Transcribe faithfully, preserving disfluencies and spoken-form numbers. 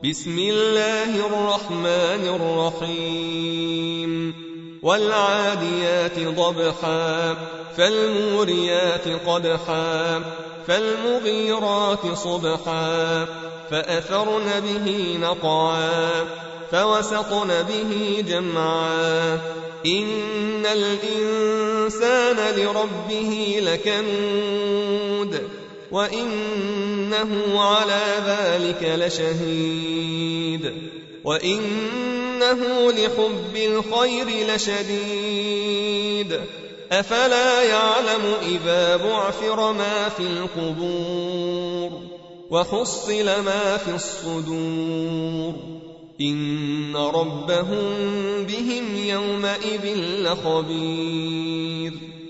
بسم الله الرحمن الرحيم والعاديات ضبحا فالموريات قدحا فالمغيرات صبحا فأثرن به نقعا فوسطن به جمعا إن الإنسان لربه لكنود وإنه على ذلك لشهيد وإنه لحب الخير لشديد أفلا يعلم إذا بعثر ما في القبور وحصل ما في الصدور إن ربهم بهم يومئذ لخبير